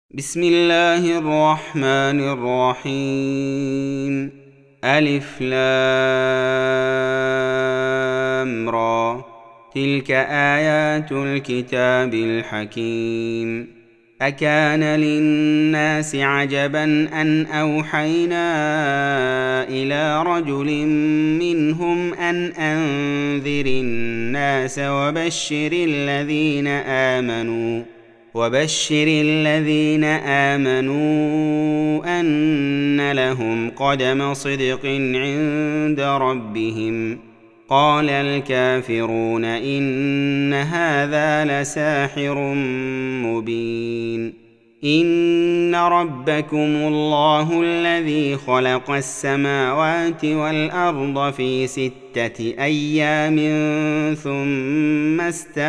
بسم الله الرحمن الرحيم. ألف لام را. تلك آيات الكتاب الحكيم. أكان للناس عجبا أن أوحينا إلى رجل منهم أن أنذر الناس وبشر الذين آمنوا أن لهم قدم صدق عند ربهم. قال الكافرون إن هذا لساحر مبين. إن ربكم الله الذي خلق السماوات والأرض في 6 أيام ثم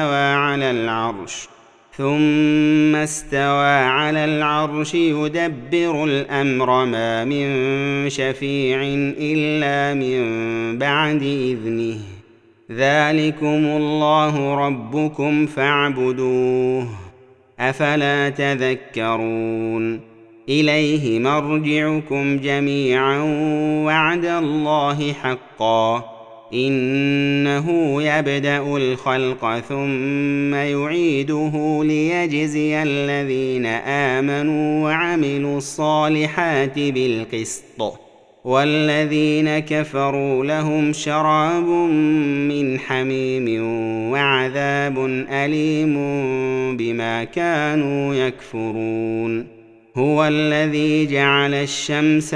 استوى على العرش يدبر الأمر ما من شفيع إلا من بعد إذنه. ذلكم الله ربكم فاعبدوه أفلا تذكرون. إليه مرجعكم جميعا وعد الله حقا. إنه يبدأ الخلق ثم يعيده ليجزي الذين آمنوا وعملوا الصالحات بالقسط، والذين كفروا لهم شراب من حميم وعذاب أليم بما كانوا يكفرون. هو الذي جعل الشمس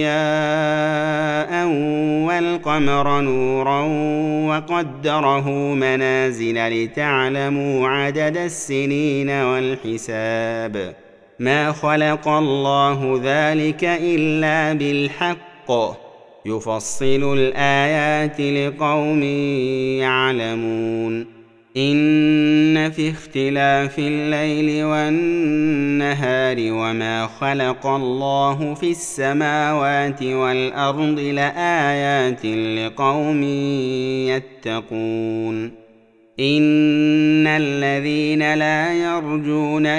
ضياء والقمر نورا وقدره منازل لتعلموا عدد السنين والحساب. ما خلق الله ذلك إلا بالحق، يفصل الآيات لقوم يعلمون. إن في اختلاف الليل والنهار وما خلق الله في السماوات والأرض لآيات لقوم يتقون. إن الذين لا يرجون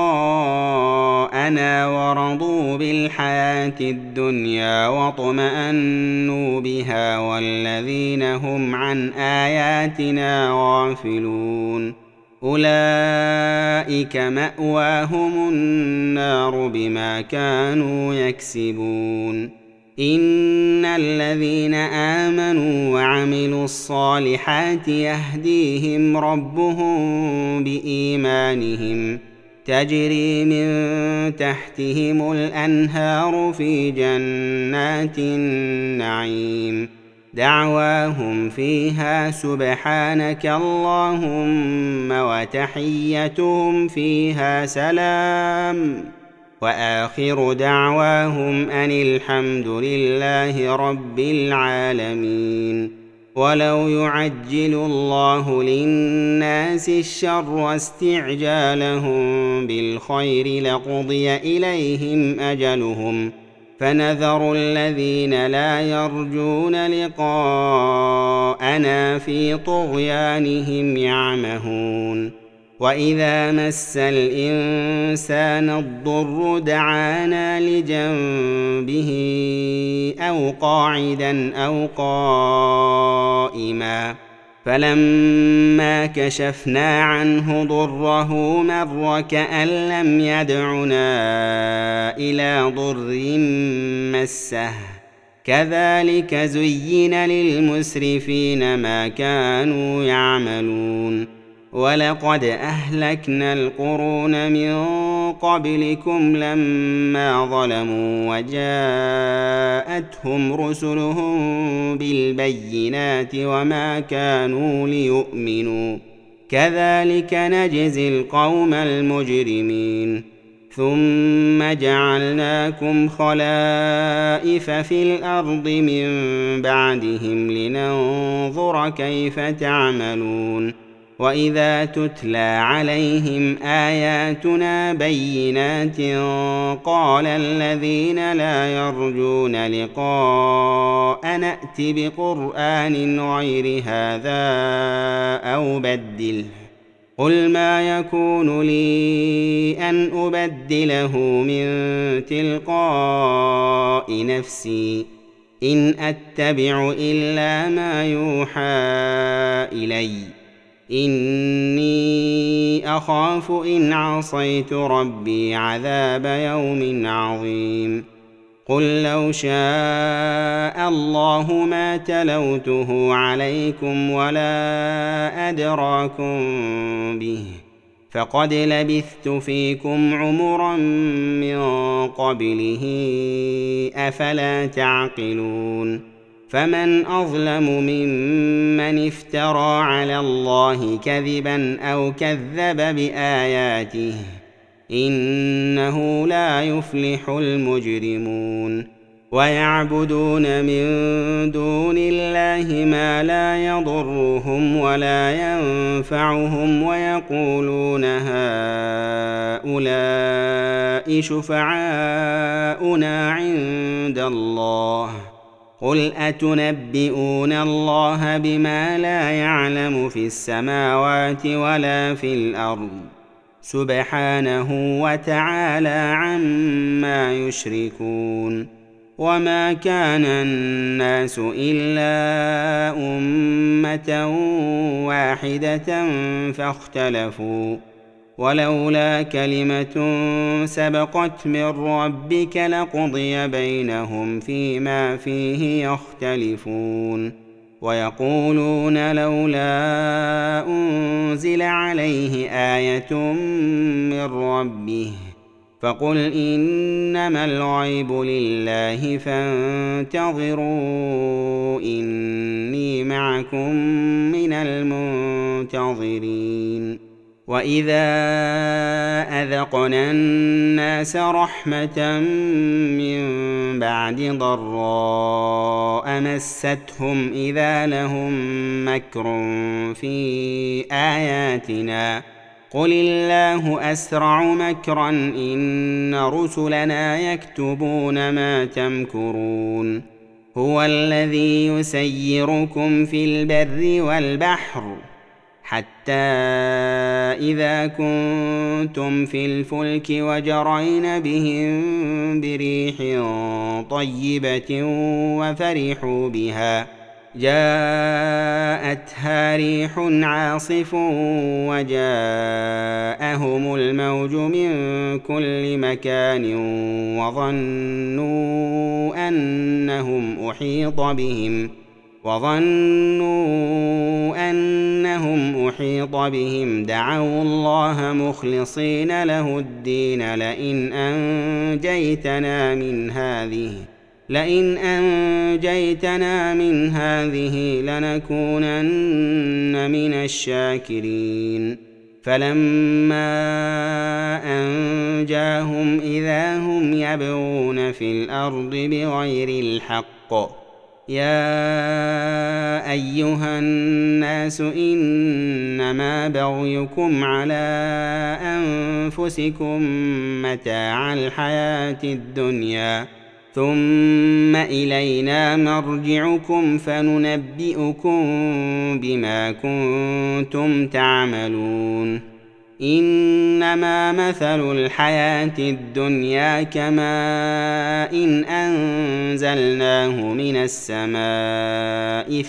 لقاءنا ورضوا بالحياة الدنيا واطمأنوا بها والذين هم عن آياتنا غافلون أولئك مأواهم النار بما كانوا يكسبون. إن الذين آمنوا وعملوا الصالحات يهديهم ربهم بإيمانهم تجري من تحتهم الأنهار في جنات النعيم. دعواهم فيها سبحانك اللهم وتحيتهم فيها سلام، وآخر دعواهم أن الحمد لله رب العالمين. ولو يعجل الله للناس الشر استعجالهم بالخير لقضي إليهم أجلهم، فنذر الذين لا يرجون لقاءنا في طغيانهم يعمهون. وإذا مس الإنسان الضر دعانا لجنبه أو قاعدا أو قائما، فلما كشفنا عنه ضره مر كأن لم يدعنا إلى ضر مسه. كذلك زين للمسرفين ما كانوا يعملون. ولقد أهلكنا القرون من قبلكم لما ظلموا وجاءتهم رسلهم بالبينات وما كانوا ليؤمنوا. كذلك نجزي القوم المجرمين. ثم جعلناكم خلائف في الأرض من بعدهم لننظر كيف تعملون. وإذا تتلى عليهم آياتنا بينات قال الذين لا يرجون لقاء نأت بقرآن غير هذا أو بدله قل ما يكون لي أن أبدله من تلقاء نفسي إن أتبع إلا ما يوحى إلي إني أخاف إن عصيت ربي عذاب يوم عظيم قل لو شاء الله ما تلوته عليكم ولا أدراكم به فقد لبثت فيكم عمرا من قبله أفلا تعقلون فمن أظلم ممن افترى على الله كذبا أو كذب بآياته إنه لا يفلح المجرمون ويعبدون من دون الله ما لا يضرهم ولا ينفعهم ويقولون هؤلاء شفعاؤنا عند الله قل أتنبئون الله بما لا يعلم في السماوات ولا في الأرض سبحانه وتعالى عما يشركون وما كان الناس إلا أمة واحدة فاختلفوا ولولا كلمة سبقت من ربك لقضي بينهم فيما فيه يختلفون ويقولون لولا أنزل عليه آية من ربه فقل إنما الغيب لله فانتظروا إني معكم من المنتظرين وإذا أذقنا الناس رحمة من بعد ضراء مستهم إذا لهم مكر في آياتنا قل الله أسرع مكرا إن رسلنا يكتبون ما تمكرون هو الذي يسيركم في البر والبحر حتى إذا كنتم في الفلك وجرين بهم بريح طيبة وفرحوا بها جاءتها ريح عاصف وجاءهم الموج من كل مكان وظنوا أنهم أحيط بهم دعوا الله مخلصين له الدين لئن أنجيتنا من هذه لنكونن من الشاكرين فلما أنجاهم إذا هم يبغون في الأرض بغير الحق يا أيها الناس إنما بغيكم على أنفسكم متاع الحياة الدنيا ثم إلينا مرجعكم فننبئكم بما كنتم تعملون إنما مثل الحياة الدنيا كماء إن أنزلناه من السماء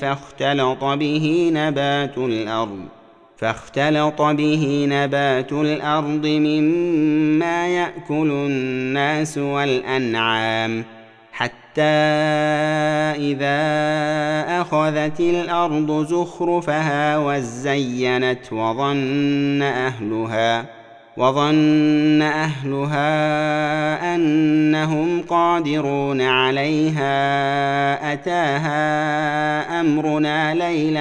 فاختلط به نبات الأرض مما يأكل الناس والأنعام حتى إذا أخذت الأرض زخرفها وزينت وظن أهلها أنهم قادرون عليها أتاها أمرنا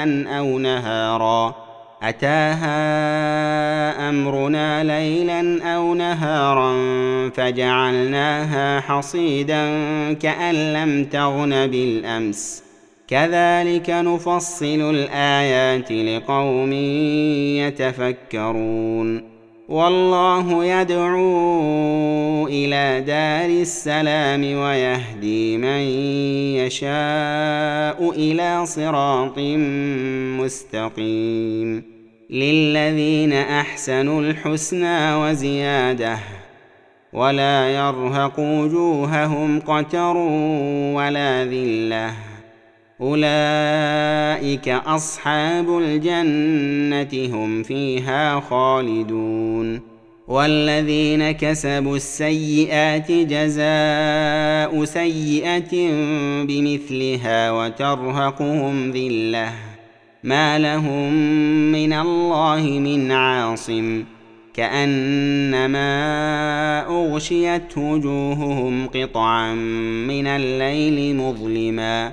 ليلا أو نهارا فجعلناها حصيدا كأن لم تغن بالأمس كذلك نفصل الآيات لقوم يتفكرون والله يدعو إلى دار السلام ويهدي من يشاء إلى صراط مستقيم للذين أحسنوا الحسنى وزيادة ولا يرهق وجوههم قتر ولا ذلة أولئك أصحاب الجنة هم فيها خالدون والذين كسبوا السيئات جزاء سيئة بمثلها وترهقهم ذلة ما لهم من الله من عاصم كأنما أغشيت وجوههم قطعا من الليل مظلما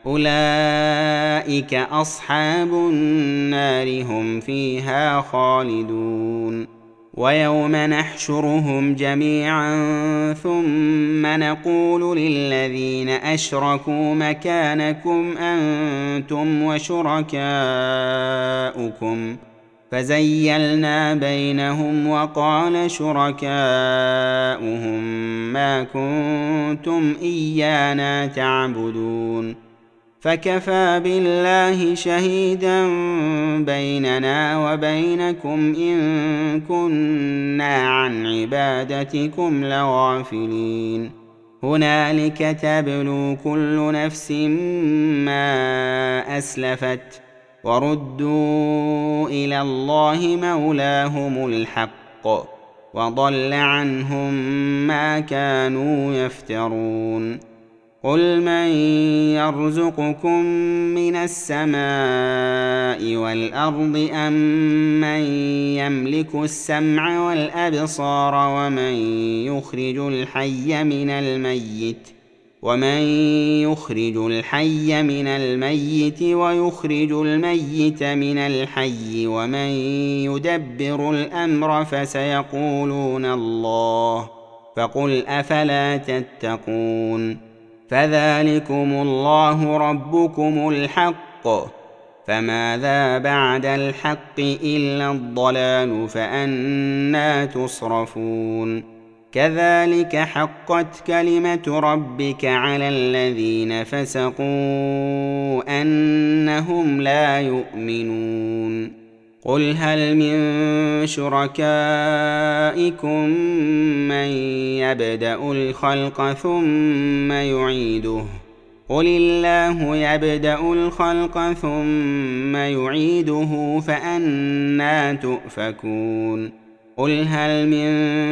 أولئك أصحاب النار هم فيها خالدون ويوم نحشرهم جميعا ثم نقول للذين أشركوا مكانكم أنتم وشركاؤكم فزيلنا بينهم وقال شركاؤهم ما كنتم إيانا تعبدون فكفى بالله شهيدا بيننا وبينكم إن كنا عن عبادتكم لغافلين هنالك تبلو كل نفس ما أسلفت وردوا إلى الله مولاهم الحق وضل عنهم ما كانوا يفترون قل من يرزقكم من السماء والأرض أم من يملك السمع والأبصار ومن يخرج الحي من الميت ويخرج الميت من الحي ومن يدبر الأمر فسيقولون الله فقل أفلا تتقون فذلكم الله ربكم الحق فماذا بعد الحق إلا الضلال فأنى تصرفون كذلك حقت كلمة ربك على الذين فسقوا أنهم لا يؤمنون قل هل من شركائكم من يبدأ الخلق ثم يعيده قل الله يبدأ الخلق ثم يعيده فأنى تؤفكون قل هل من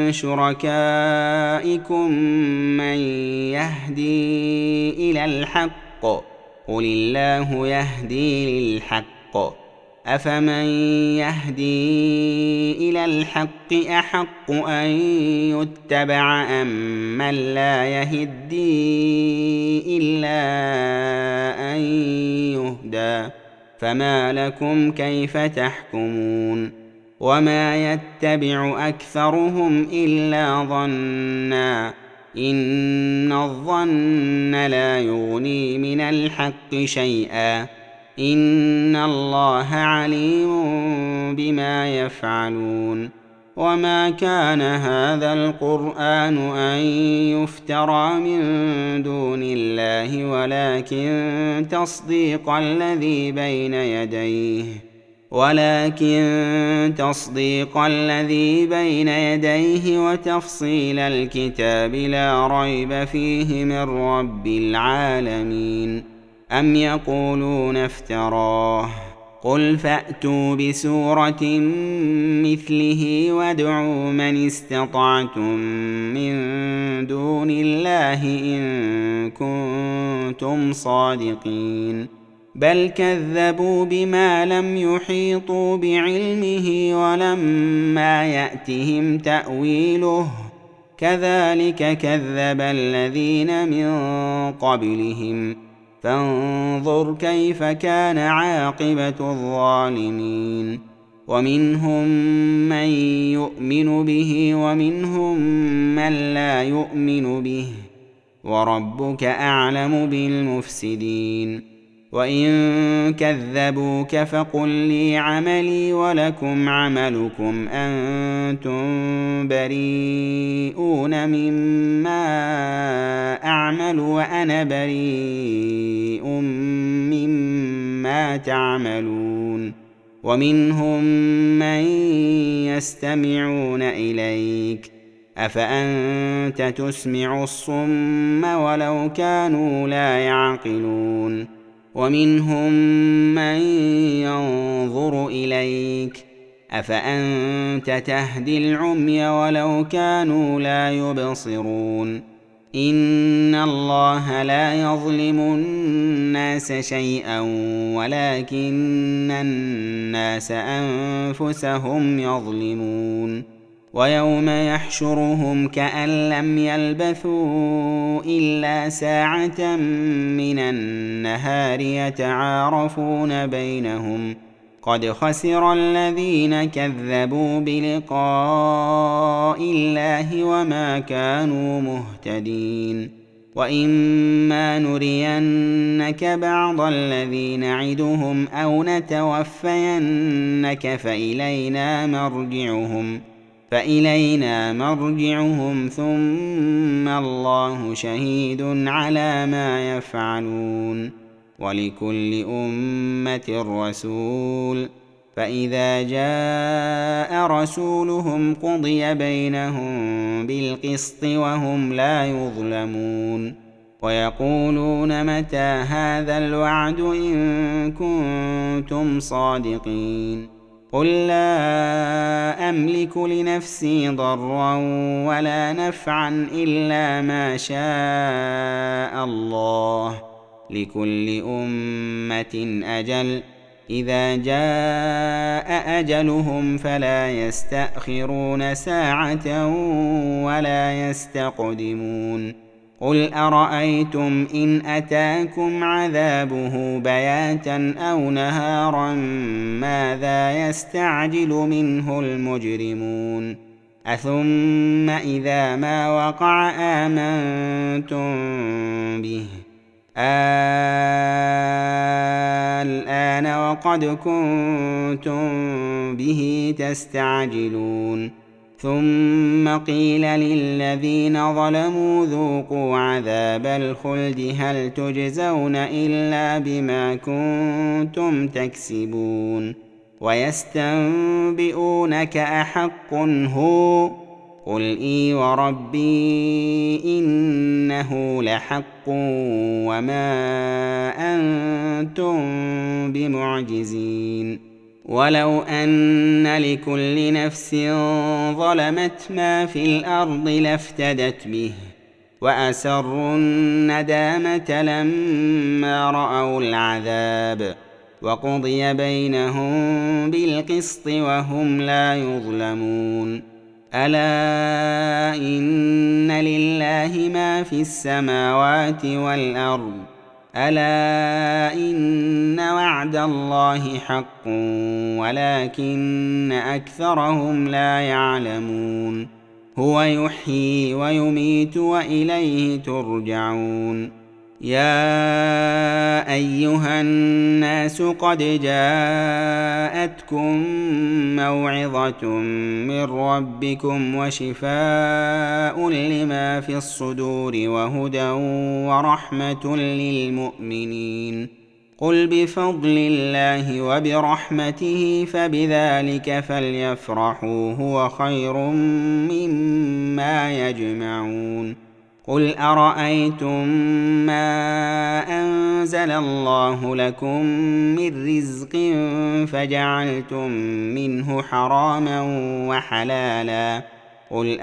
شركائكم من يهدي إلى الحق قل الله يهدي للحق أفمن يهدي إلى الحق أحق أن يتبع أم من لا يهدي إلا أن يهدى فما لكم كيف تحكمون وما يتبع أكثرهم إلا ظنا إن الظن لا يغني من الحق شيئا إن الله عليم بما يفعلون وما كان هذا القرآن أن يفترى من دون الله ولكن تصديق الذي بين يديه وتفصيل الكتاب لا ريب فيه من رب العالمين أم يقولون افتراه قل فأتوا بسورة مثله وادعوا من استطعتم من دون الله إن كنتم صادقين بل كذبوا بما لم يحيطوا بعلمه ولما يأتهم تأويله كذلك كذب الذين من قبلهم فانظر كيف كان عاقبة الظالمين ومنهم من يؤمن به ومنهم من لا يؤمن به وربك أعلم بالمفسدين وإن كذبوك فقل لي عملي ولكم عملكم أنتم بريئون مما أعمل وأنا بريء مما تعملون ومنهم من يستمعون إليك أفأنت تسمع الصم ولو كانوا لا يعقلون ومنهم من ينظر إليك أفأنت تهدي العمي ولو كانوا لا يبصرون إن الله لا يظلم الناس شيئا ولكن الناس أنفسهم يظلمون ويوم يحشرهم كأن لم يلبثوا إلا ساعة من النهار يتعارفون بينهم قد خسر الذين كذبوا بلقاء الله وما كانوا مهتدين وإما نرينك بعض الذي نعدهم أو نتوفينك فإلينا مرجعهم ثم الله شهيد على ما يفعلون ولكل أمة رسول فإذا جاء رسولهم قضي بينهم بالقسط وهم لا يظلمون ويقولون متى هذا الوعد إن كنتم صادقين قل لا أملك لنفسي ضرا ولا نفعا إلا ما شاء الله لكل أمة أجل إذا جاء أجلهم فلا يستأخرون ساعة ولا يستقدمون قل أرأيتم إن أتاكم عذابه بياتا أو نهارا ماذا يستعجل منه المجرمون أثم إذا ما وقع آمنتم به الآن وقد كنتم به تستعجلون ثم قيل للذين ظلموا ذوقوا عذاب الخلد هل تجزون إلا بما كنتم تكسبون ويستنبئونك أحق هو قل إي وربي إنه لحق وما أنتم بمعجزين ولو أن لكل نفس ظلمت ما في الأرض لافتدت به وأسروا الندامة لما رأوا العذاب وقضي بينهم بالقسط وهم لا يظلمون ألا إن لله ما في السماوات والأرض ألا إن وعد الله حق ولكن أكثرهم لا يعلمون هو يحيي ويميت وإليه ترجعون يا أيها الناس قد جاءتكم موعظة من ربكم وشفاء لما في الصدور وهدى ورحمة للمؤمنين قل بفضل الله وبرحمته فبذلك فليفرحوا هو خير مما يجمعون قل أرأيتم ما أنزل الله لكم من رزق فجعلتم منه حراما وحلالا قل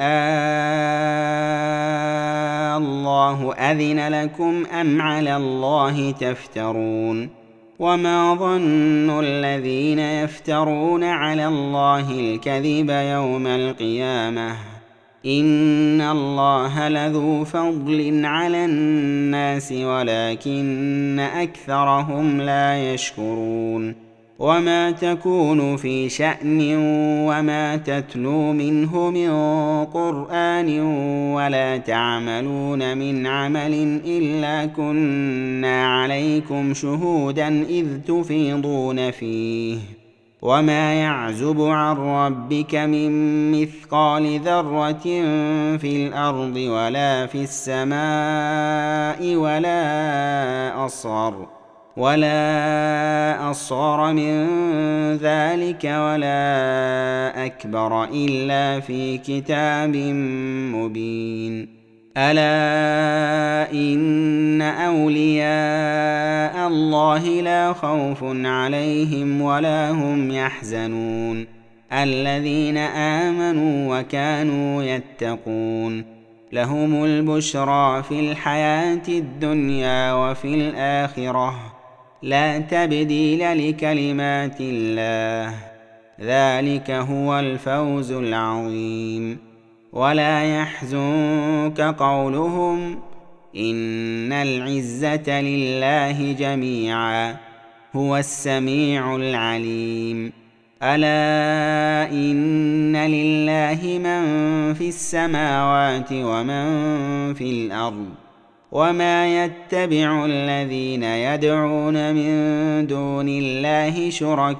الله أذن لكم أم على الله تفترون وما ظن الذين يفترون على الله الكذب يوم القيامة إن الله لذو فضل على الناس ولكن أكثرهم لا يشكرون وما تكون في شأن وما تتلو منه من قرآن ولا تعملون من عمل إلا كنا عليكم شهودا إذ تفيضون فيه وما يعزب عن ربك من مثقال ذرة في الأرض ولا في السماء ولا ولا أصغر من ذلك ولا أكبر إلا في كتاب مبين. ألا إن أولياء الله لا خوف عليهم ولا هم يحزنون الذين آمنوا وكانوا يتقون لهم البشرى في الحياة الدنيا وفي الآخرة لا تبديل لكلمات الله ذلك هو الفوز العظيم. ولا يحزنك قولهم إن العزة لله جميعا هو السميع العليم. ألا إن لله من في السماوات ومن في الأرض وما يتبع الذين يدعون من دون الله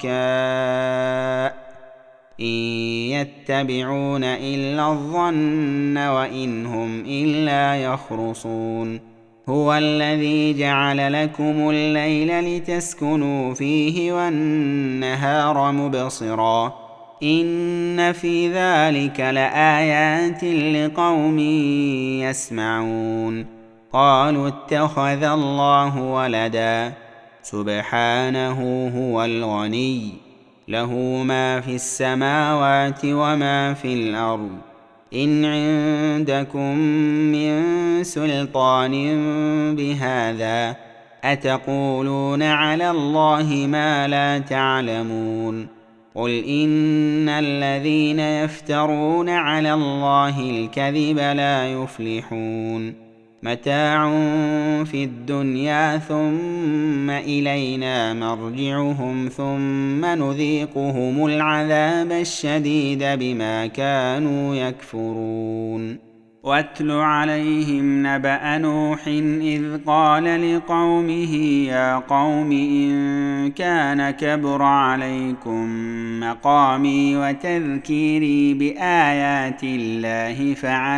شركاء إن يتبعون إلا الظن وإن هم إلا يخرصون. هو الذي جعل لكم الليل لتسكنوا فيه والنهار مبصرا إن في ذلك لآيات لقوم يسمعون. قالوا اتخذ الله ولدا سبحانه هو الغني له ما في السماوات وما في الأرض إن عندكم من سلطان بهذا أتقولون على الله ما لا تعلمون. قل إن الذين يفترون على الله الكذب لا يفلحون. متاع في الدنيا ثم إلينا مرجعهم ثم نذيقهم العذاب الشديد بما كانوا يكفرون. واتل عليهم نبأ نوح إذ قال لقومه يا قوم إن كان كبر عليكم مقامي وتذكيري بآيات الله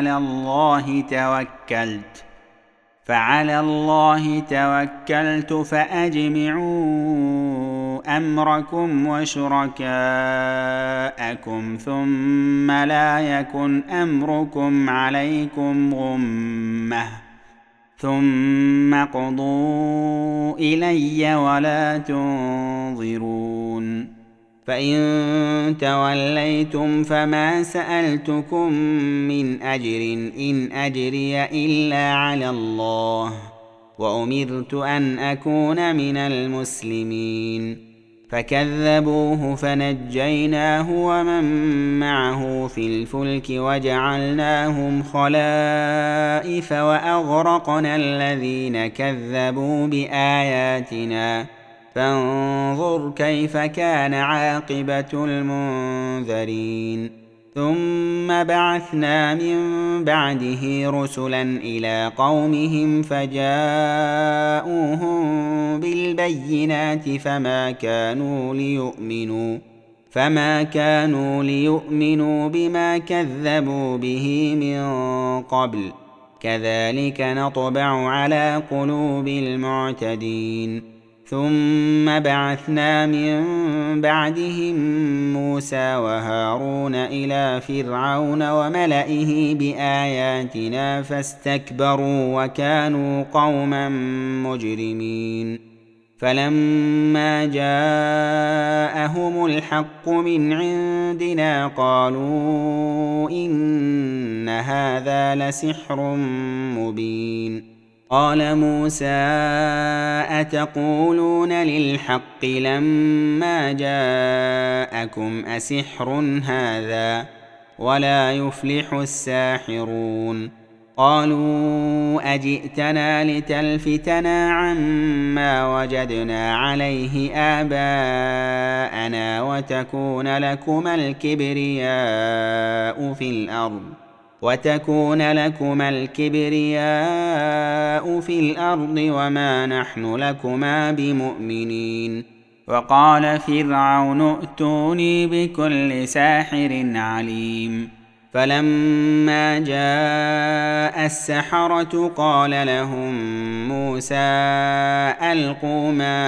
فعلى الله توكلت فأجمعوا أمركم وشركاءكم ثم لا يكن أمركم عليكم غمة ثم اقضوا إلي ولا تنظرون. فإن توليتم فما سألتكم من أجر إن أجري إلا على الله وأمرت أن أكون من المسلمين. فكذبوه فنجيناه ومن معه في الفلك وجعلناهم خلائف وأغرقنا الذين كذبوا بآياتنا فانظر كيف كان عاقبة المنذرين. ثم بعثنا من بعده رسلا إلى قومهم فجاءوهم بالبينات فما كانوا ليؤمنوا بما كذبوا به من قبل كذلك نطبع على قلوب المعتدين. ثم بعثنا من بعدهم موسى وهارون إلى فرعون وملئه بآياتنا فاستكبروا وكانوا قوما مجرمين. فلما جاءهم الحق من عندنا قالوا إن هذا لسحر مبين. قال موسى أتقولون للحق لما جاءكم أسحر هذا ولا يفلح الساحرون. قالوا أجئتنا لتلفتنا عما وجدنا عليه آباءنا وتكون لكما الكبرياء في الأرض وما نحن لكما بمؤمنين. وقال فرعون ائتوني بكل ساحر عليم. فلما جاء السحرة قال لهم موسى ألقوا ما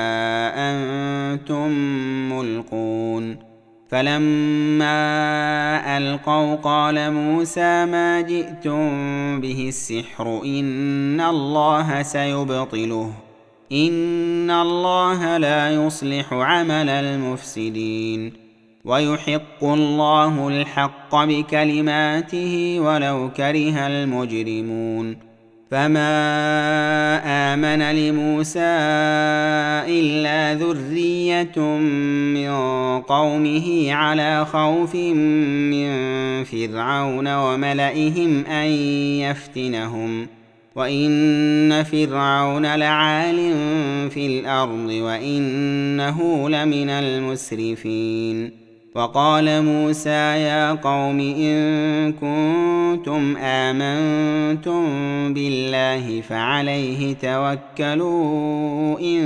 أنتم ملقون فلما ألقوا قال موسى ما جئتم به السحر إن الله سيبطله إن الله لا يصلح عمل المفسدين ويحق الله الحق بكلماته ولو كره المجرمون فما آمن لموسى إلا ذرية من قومه على خوف من فرعون وملئهم أن يفتنهم وإن فرعون لعال في الأرض وإنه لمن المسرفين وقال موسى يا قوم إن كنتم آمنتم بالله فعليه توكلوا إن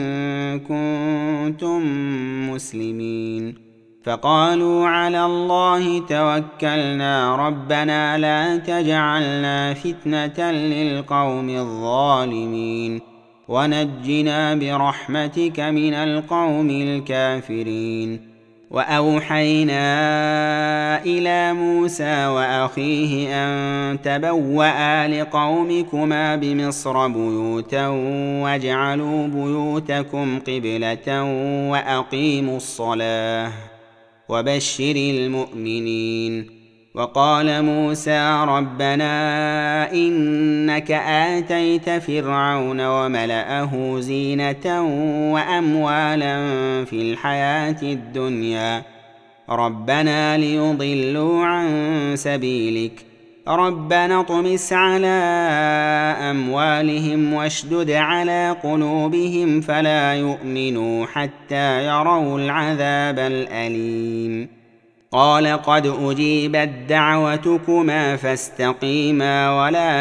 كنتم مسلمين فقالوا على الله توكلنا ربنا لا تجعلنا فتنة للقوم الظالمين ونجنا برحمتك من القوم الكافرين وأوحينا إلى موسى وأخيه أن تبوأ لقومكما بمصر بيوتا واجعلوا بيوتكم قبلة وأقيموا الصلاة وبشر المؤمنين وقال موسى ربنا إنك آتيت فرعون وملأه زينة وأموالا في الحياة الدنيا ربنا ليضلوا عن سبيلك ربنا اطمس على أموالهم واشدد على قلوبهم فلا يؤمنوا حتى يروا العذاب الأليم قال قد أجيبت دعوتكما فاستقيما ولا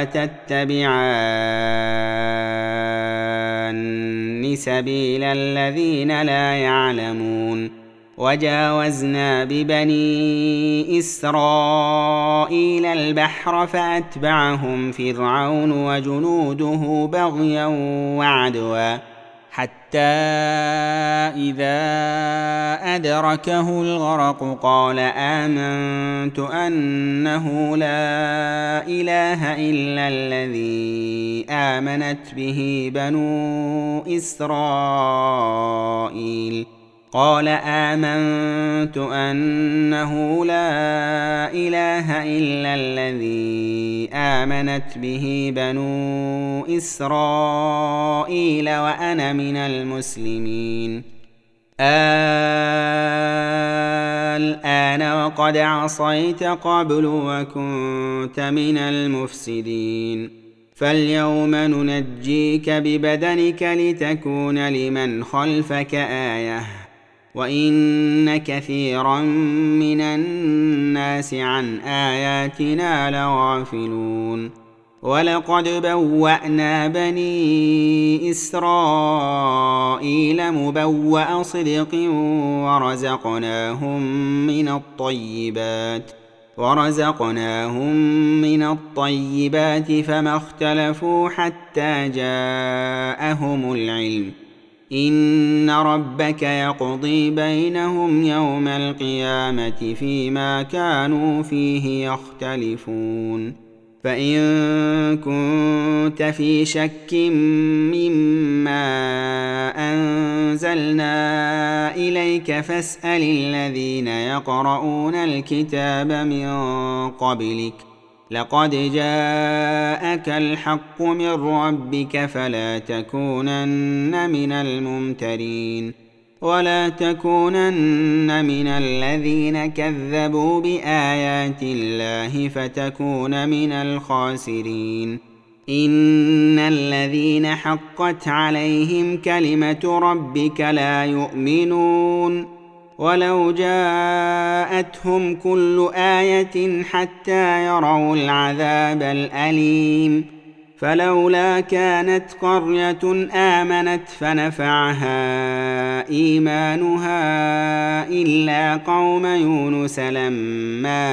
تتبعان سبيل الذين لا يعلمون وجاوزنا ببني إسرائيل البحر فأتبعهم فرعون وجنوده بغيا وعدوا حتى إذا أدركه الغرق قال آمنت أنه لا إله إلا الذي آمنت به بنو إسرائيل قال آمنت أنه لا إله إلا الذي آمنت به بنو إسرائيل وأنا من المسلمين الآن وقد عصيت قبل وكنت من المفسدين فاليوم ننجيك ببدنك لتكون لمن خلفك آية وإن كثيرا من الناس عن آياتنا لغافلون ولقد بوأنا بني إسرائيل مبوأ صدق ورزقناهم من الطيبات فما اختلفوا حتى جاءهم العلم إن ربك يقضي بينهم يوم القيامة فيما كانوا فيه يختلفون فإن كنت في شك مما أنزلنا إليك فاسأل الذين يقرؤون الكتاب من قبلك لقد جاءك الحق من ربك فلا تكونن من الممترين ولا تكونن من الذين كذبوا بآيات الله فتكون من الخاسرين إن الذين حقت عليهم كلمة ربك لا يؤمنون ولو جاءتهم كل آية حتى يروا العذاب الأليم فلولا كانت قرية آمنت فنفعها إيمانها إلا قوم يونس لما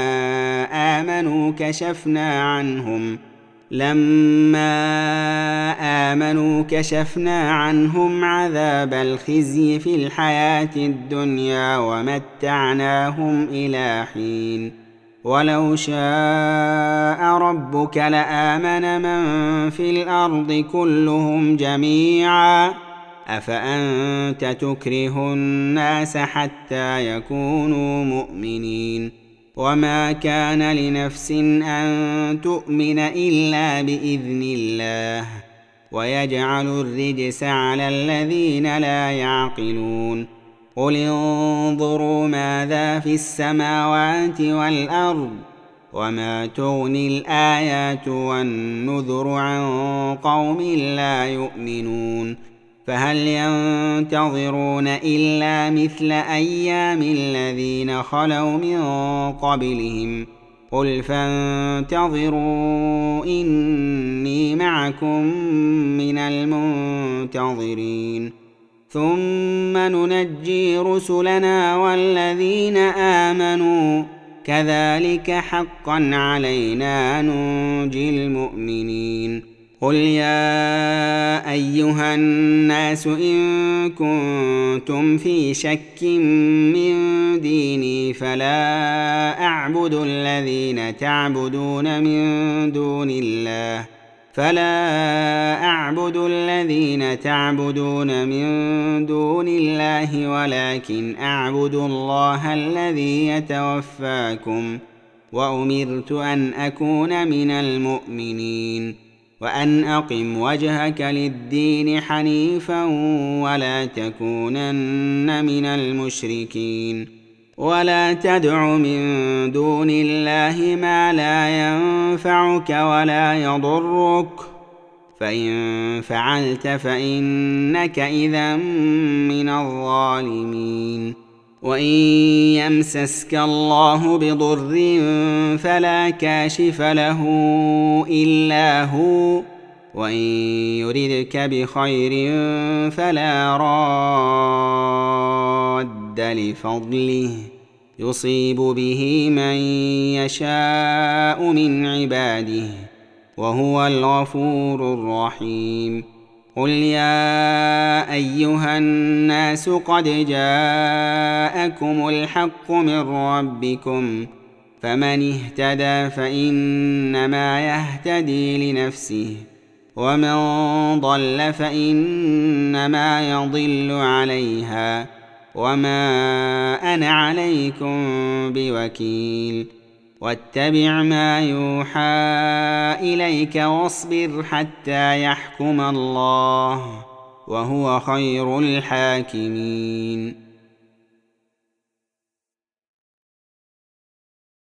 آمنوا كشفنا عنهم عذاب الخزي في الحياة الدنيا ومتعناهم إلى حين ولو شاء ربك لآمن من في الأرض كلهم جميعا أفأنت تكره الناس حتى يكونوا مؤمنين وما كان لنفس أن تؤمن إلا بإذن الله ويجعل الرجس على الذين لا يعقلون قل انظروا ماذا في السماوات والأرض وما تغني الآيات والنذر عن قوم لا يؤمنون فهل ينتظرون إلا مثل أيام الذين خلوا من قبلهم قل فانتظروا إني معكم من المنتظرين ثم ننجي رسلنا والذين آمنوا كذلك حقا علينا ننجي المؤمنين قل يا أيها الناس إن كنتم في شك من ديني فلا أعبد الذين تعبدون من دون الله ولكن أعبد الله الذي يتوفاكم وأمرت أن أكون من المؤمنين وأن أقم وجهك للدين حنيفا ولا تكونن من المشركين ولا تدع من دون الله ما لا ينفعك ولا يضرك فإن فعلت فإنك إذا من الظالمين وإن يمسسك الله بضر فلا كاشف له إلا هو وإن يردك بخير فلا راد لفضله يصيب به من يشاء من عباده وهو الغفور الرحيم قل يا أيها الناس قد جاءكم الحق من ربكم فمن اهتدى فإنما يهتدي لنفسه ومن ضل فإنما يضل عليها وما أنا عليكم بوكيل واتبع ما يوحى إليك واصبر حتى يحكم الله وهو خير الحاكمين